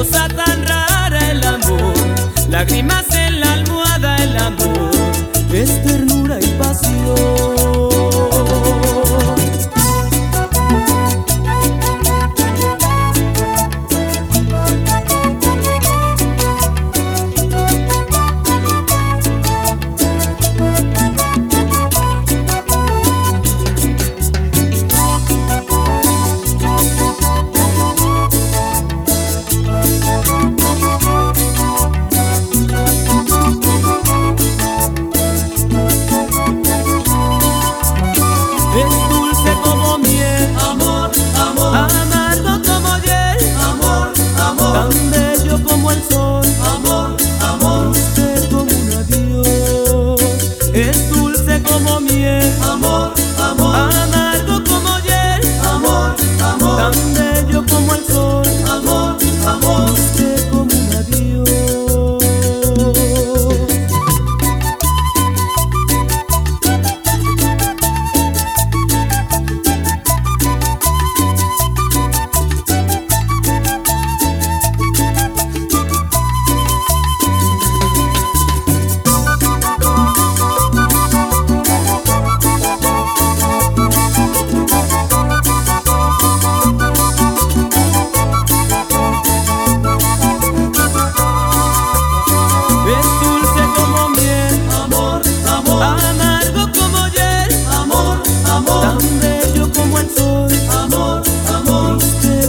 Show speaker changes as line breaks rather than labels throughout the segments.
cosa tan rara el amor, lágrimas en la almohada el amor, es ternura y pasión. Es dulce como miel, amor, amor, amargo como hiel, amor, amor, tan bello como el sol, amor, amor, dulce como un adiós.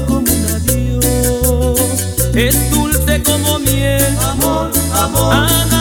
Es dulce como miel, amor, amor.